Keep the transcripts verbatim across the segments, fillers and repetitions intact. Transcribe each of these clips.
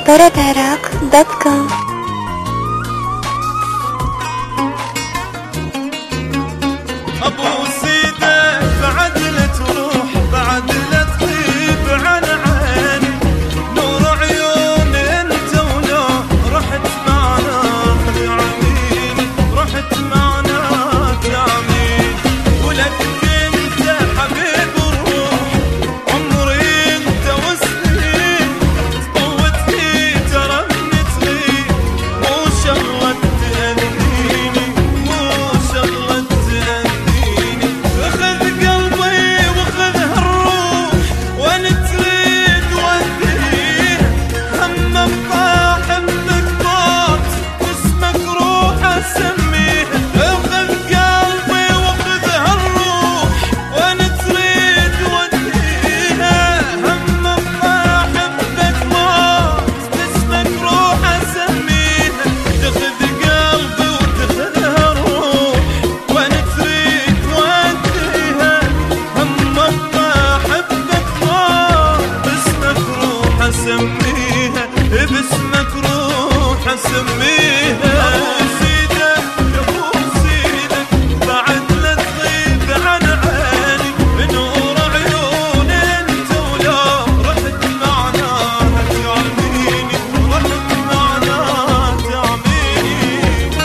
طرب عراق دوت كوم. ابو سيده بعد لا تروح، بعد لا تغيب عن عيني، نور عيون انت ولو رحت معنا تعميني، رحت معنا تعميني، ولك انت حبيب الروح، عمري انت وسنين، طوتني ترنت لي، مو شغلة تأذيني، مو شغلة تأذيني، اخذ قلبي واخذ هالروح، وين تريد وديه، هم ابقى احبك طاط، اسمك روح اسميه، اخذ قلبي واخذ هالروح، وين تريد وديه، هم ابقى احبك طاط، اسمك روح اسميه، تاخذ قلبي وتاخذ هالروح، وين تريد وديها، هم ابقى احبك طاط، اسمك روح اسميها، باسمك روح اسميها. ابو سيده يا ابو سيده بعد لا تغيب عن عيني، بنور عيون انت ولو رحت معنا تعميني، رحت معنا تعميني.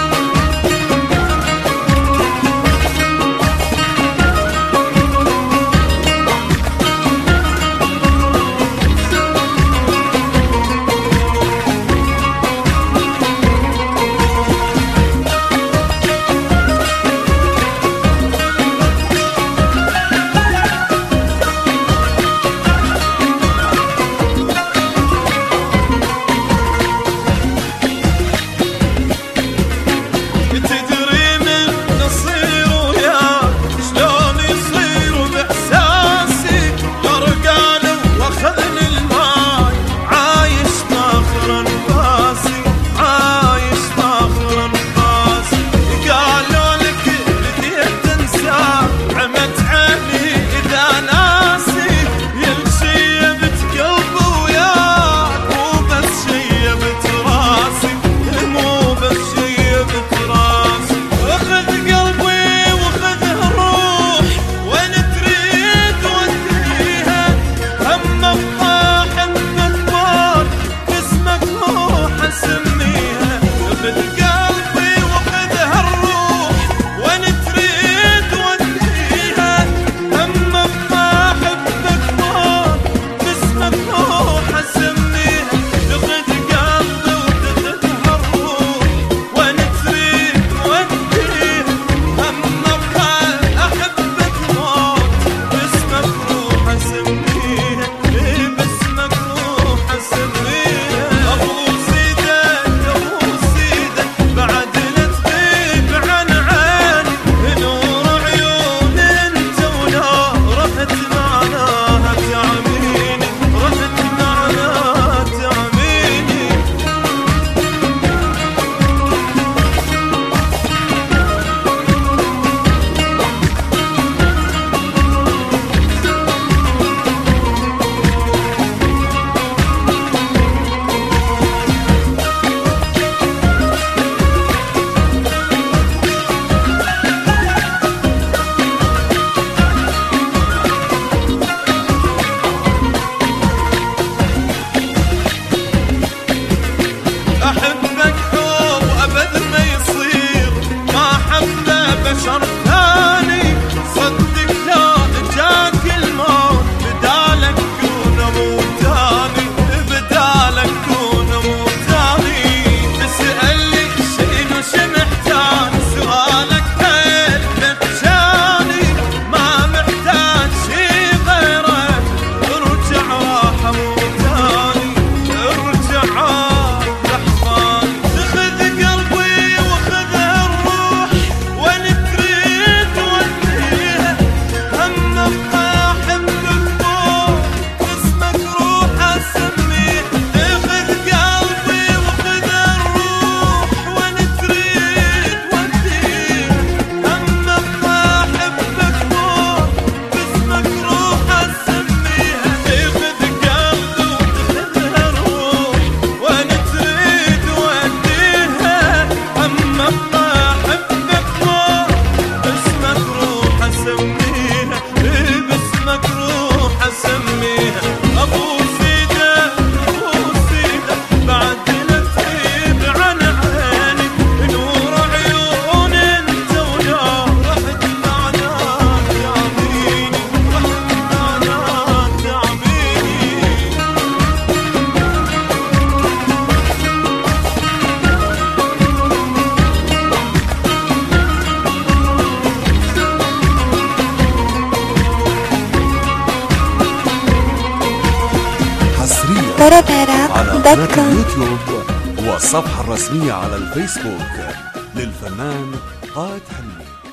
عرب عراق على دوت قناة كوم. اليوتيوب والصفحة الرسمية على الفيسبوك للفنان قائد حلمي.